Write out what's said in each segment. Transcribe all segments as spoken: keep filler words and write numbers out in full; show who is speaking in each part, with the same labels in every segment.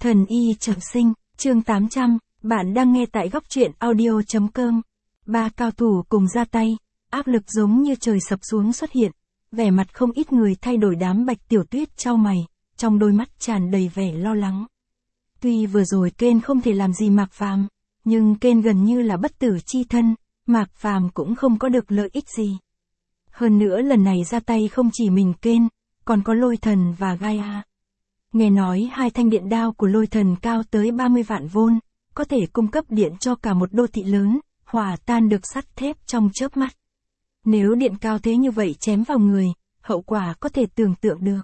Speaker 1: Thần y trọng sinh, chương tám trăm, bạn đang nghe tại góc truyện audio.com. Ba cao thủ cùng ra tay, áp lực giống như trời sập xuống xuất hiện, vẻ mặt không ít người thay đổi. Đám Bạch Tiểu Tuyết chau mày, trong đôi mắt tràn đầy vẻ lo lắng. Tuy vừa rồi Kên không thể làm gì Mạc Phàm, nhưng Kên gần như là bất tử chi thân, Mạc Phàm cũng không có được lợi ích gì. Hơn nữa lần này ra tay không chỉ mình Kên, còn có Lôi Thần và Gaia. Nghe nói hai thanh điện đao của Lôi Thần cao tới ba mươi vạn vôn, có thể cung cấp điện cho cả một đô thị lớn, hòa tan được sắt thép trong chớp mắt. Nếu điện cao thế như vậy chém vào người, hậu quả có thể tưởng tượng được.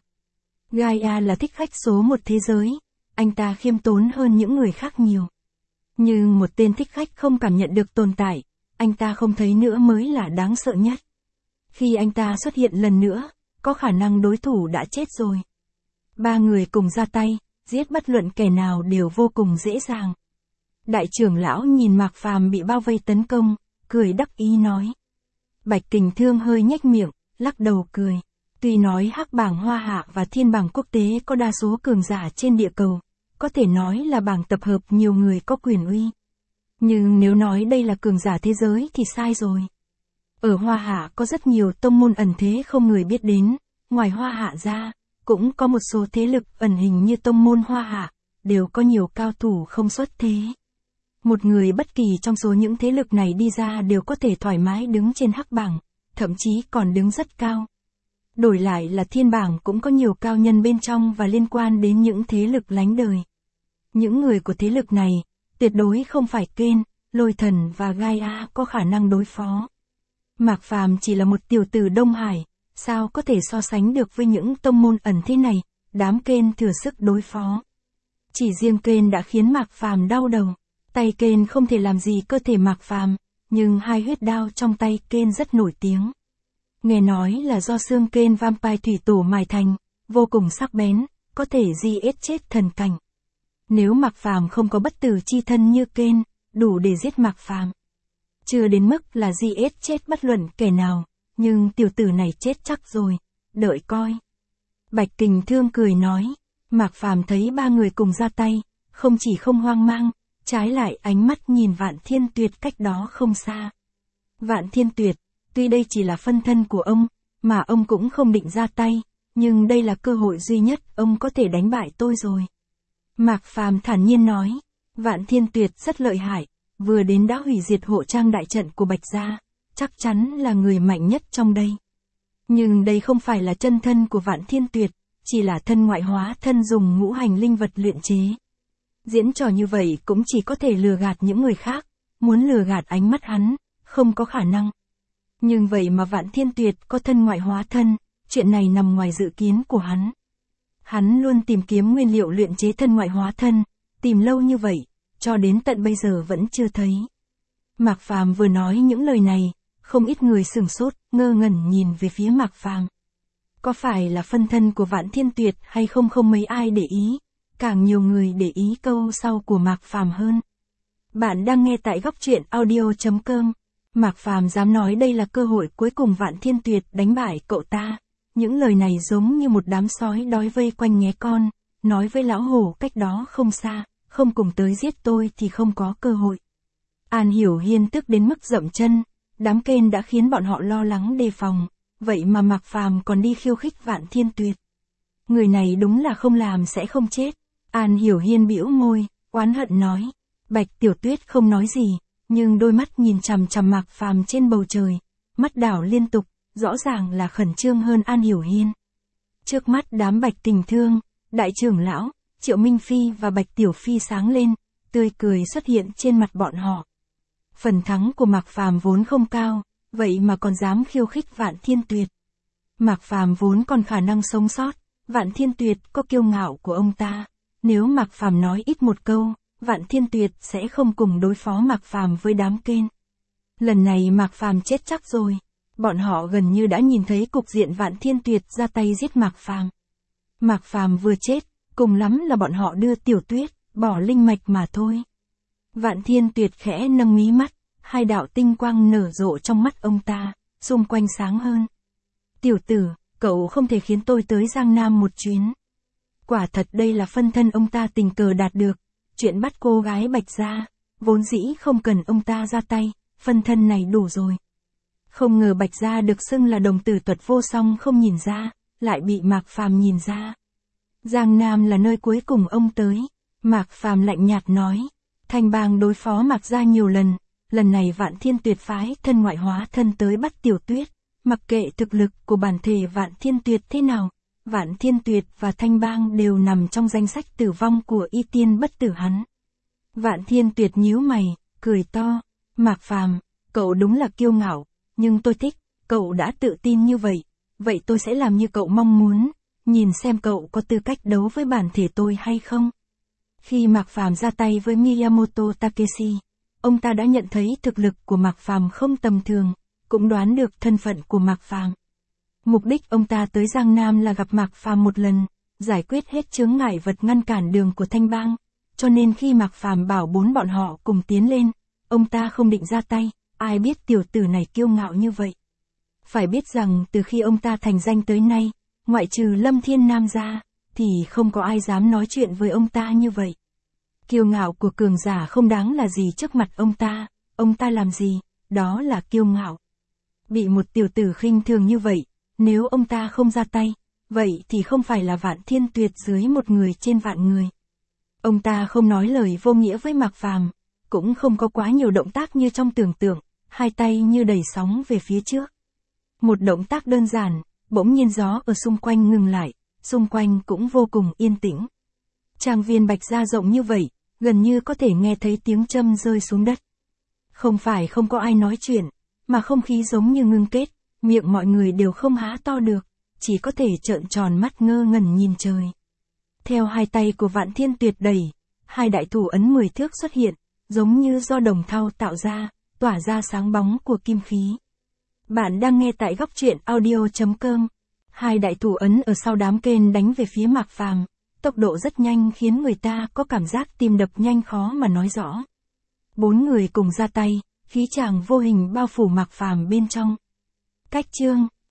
Speaker 1: Gaia là thích khách số một thế giới, anh ta khiêm tốn hơn những người khác nhiều. Nhưng một tên thích khách không cảm nhận được tồn tại, anh ta không thấy nữa mới là đáng sợ nhất. Khi anh ta xuất hiện lần nữa, có khả năng đối thủ đã chết rồi. Ba người cùng ra tay, giết bất luận kẻ nào đều vô cùng dễ dàng. Đại trưởng lão nhìn Mạc Phàm bị bao vây tấn công, cười đắc ý nói. Bạch Kình Thương hơi nhếch miệng, lắc đầu cười. Tuy nói Hắc bảng Hoa Hạ và Thiên bảng quốc tế có đa số cường giả trên địa cầu, có thể nói là bảng tập hợp nhiều người có quyền uy. Nhưng nếu nói đây là cường giả thế giới thì sai rồi. Ở Hoa Hạ có rất nhiều tông môn ẩn thế không người biết đến, ngoài Hoa Hạ ra, cũng có một số thế lực ẩn hình như tông môn Hoa Hạ, đều có nhiều cao thủ không xuất thế. Một người bất kỳ trong số những thế lực này đi ra đều có thể thoải mái đứng trên Hắc bảng, thậm chí còn đứng rất cao. Đổi lại là Thiên bảng cũng có nhiều cao nhân bên trong và liên quan đến những thế lực lánh đời. Những người của thế lực này, tuyệt đối không phải Kên, Lôi Thần và Gaia có khả năng đối phó. Mạc Phàm chỉ là một tiểu tử Đông Hải, sao có thể so sánh được với những tông môn ẩn thế này, đám Kên thừa sức đối phó. Chỉ riêng Kên đã khiến Mạc Phàm đau đầu, tay Kên không thể làm gì cơ thể Mạc Phàm, nhưng hai huyết đao trong tay Kên rất nổi tiếng. Nghe nói là do xương Kên Vampire thủy tổ mài thành, vô cùng sắc bén, có thể di ết chết thần cảnh. Nếu Mạc Phàm không có bất tử chi thân như Kên, đủ để giết Mạc Phàm. Chưa đến mức là di ết chết bất luận kẻ nào, nhưng tiểu tử này chết chắc rồi, đợi coi. Bạch Kình Thương cười nói, Mạc Phàm thấy ba người cùng ra tay, không chỉ không hoang mang, trái lại ánh mắt nhìn Vạn Thiên Tuyệt cách đó không xa. Vạn Thiên Tuyệt, tuy đây chỉ là phân thân của ông, mà ông cũng không định ra tay, nhưng đây là cơ hội duy nhất ông có thể đánh bại tôi rồi. Mạc Phàm thản nhiên nói, Vạn Thiên Tuyệt rất lợi hại, vừa đến đã hủy diệt hộ trang đại trận của Bạch Gia, chắc chắn là người mạnh nhất trong đây. Nhưng đây không phải là chân thân của Vạn Thiên Tuyệt, chỉ là thân ngoại hóa thân dùng ngũ hành linh vật luyện chế. Diễn trò như vậy cũng chỉ có thể lừa gạt những người khác, muốn lừa gạt ánh mắt hắn, không có khả năng. Nhưng vậy mà Vạn Thiên Tuyệt có thân ngoại hóa thân, chuyện này nằm ngoài dự kiến của hắn. Hắn luôn tìm kiếm nguyên liệu luyện chế thân ngoại hóa thân, tìm lâu như vậy, cho đến tận bây giờ vẫn chưa thấy. Mạc Phàm vừa nói những lời này, không ít người sửng sốt, ngơ ngẩn nhìn về phía Mạc Phàm. Có phải là phân thân của Vạn Thiên Tuyệt hay không không mấy ai để ý, càng nhiều người để ý câu sau của Mạc Phàm hơn. Bạn đang nghe tại góc truyện audio.com. Mạc Phàm dám nói đây là cơ hội cuối cùng Vạn Thiên Tuyệt đánh bại cậu ta. Những lời này giống như một đám sói đói vây quanh nghé con, nói với lão hổ cách đó không xa, không cùng tới giết tôi thì không có cơ hội. An Hiểu Hiên tức đến mức dậm chân, đám Kên đã khiến bọn họ lo lắng đề phòng, vậy mà Mạc Phàm còn đi khiêu khích Vạn Thiên Tuyệt. Người này đúng là không làm sẽ không chết. An Hiểu Hiên bĩu môi, oán hận nói. Bạch Tiểu Tuyết không nói gì, nhưng đôi mắt nhìn chằm chằm Mạc Phàm trên bầu trời, mắt đảo liên tục, rõ ràng là khẩn trương hơn An Hiểu Hiên. Trước mắt đám Bạch Kình Thương, Đại trưởng lão, Triệu Minh Phi và Bạch Tiểu Phi sáng lên, tươi cười xuất hiện trên mặt bọn họ. Phần thắng của Mạc Phàm vốn không cao, vậy mà còn dám khiêu khích Vạn Thiên Tuyệt. Mạc Phàm vốn còn khả năng sống sót, Vạn Thiên Tuyệt có kiêu ngạo của ông ta. Nếu Mạc Phàm nói ít một câu, Vạn Thiên Tuyệt sẽ không cùng đối phó Mạc Phàm với đám Kên. Lần này Mạc Phàm chết chắc rồi. Bọn họ gần như đã nhìn thấy cục diện Vạn Thiên Tuyệt ra tay giết Mạc Phàm. Mạc Phàm vừa chết, cùng lắm là bọn họ đưa Tiểu Tuyết, bỏ linh mạch mà thôi. Vạn Thiên Tuyệt khẽ nâng mí mắt, hai đạo tinh quang nở rộ trong mắt ông ta, xung quanh sáng hơn. Tiểu tử, cậu không thể khiến tôi tới Giang Nam một chuyến. Quả thật đây là phân thân ông ta tình cờ đạt được, chuyện bắt cô gái Bạch Gia, vốn dĩ không cần ông ta ra tay, phân thân này đủ rồi. Không ngờ Bạch Gia được xưng là đồng tử tuật vô song không nhìn ra, lại bị Mạc Phàm nhìn ra. Giang Nam là nơi cuối cùng ông tới, Mạc Phàm lạnh nhạt nói, Thanh Bang đối phó Mạc Gia nhiều lần, lần này Vạn Thiên Tuyệt phái thân ngoại hóa thân tới bắt Tiểu Tuyết, mặc kệ thực lực của bản thể Vạn Thiên Tuyệt thế nào, Vạn Thiên Tuyệt và Thanh Bang đều nằm trong danh sách tử vong của y tiên bất tử hắn. Vạn Thiên Tuyệt nhíu mày, cười to, Mạc Phàm, cậu đúng là kiêu ngạo, nhưng tôi thích, cậu đã tự tin như vậy, vậy tôi sẽ làm như cậu mong muốn, nhìn xem cậu có tư cách đấu với bản thể tôi hay không. Khi Mạc Phàm ra tay với Miyamoto Takeshi, ông ta đã nhận thấy thực lực của Mạc Phàm không tầm thường, cũng đoán được thân phận của Mạc Phàm. Mục đích ông ta tới Giang Nam là gặp Mạc Phàm một lần, giải quyết hết chướng ngại vật ngăn cản đường của Thanh Bang, cho nên khi Mạc Phàm bảo bốn bọn họ cùng tiến lên, ông ta không định ra tay, ai biết tiểu tử này kiêu ngạo như vậy. Phải biết rằng từ khi ông ta thành danh tới nay, ngoại trừ Lâm Thiên Nam ra, thì không có ai dám nói chuyện với ông ta như vậy. Kiêu ngạo của cường giả không đáng là gì trước mặt ông ta, ông ta làm gì, đó là kiêu ngạo. Bị một tiểu tử khinh thường như vậy, nếu ông ta không ra tay, vậy thì không phải là Vạn Thiên Tuyệt dưới một người trên vạn người. Ông ta không nói lời vô nghĩa với Mạc Phàm, cũng không có quá nhiều động tác như trong tưởng tượng, hai tay như đẩy sóng về phía trước. Một động tác đơn giản, bỗng nhiên gió ở xung quanh ngừng lại, xung quanh cũng vô cùng yên tĩnh. Trang viên Bạch Gia rộng như vậy, gần như có thể nghe thấy tiếng châm rơi xuống đất. Không phải không có ai nói chuyện, mà không khí giống như ngưng kết, miệng mọi người đều không há to được, chỉ có thể trợn tròn mắt ngơ ngẩn nhìn trời. Theo hai tay của Vạn Thiên Tuyệt đẩy, hai đại thủ ấn mười thước xuất hiện, giống như do đồng thau tạo ra, tỏa ra sáng bóng của kim khí. Bạn đang nghe tại góc truyện audio chấm com. Hai đại thủ ấn ở sau đám kên đánh về phía Mạc Phàm, tốc độ rất nhanh khiến người ta có cảm giác tim đập nhanh khó mà nói rõ. Bốn người cùng ra tay, khí tràng vô hình bao phủ Mạc Phàm bên trong. Cách chương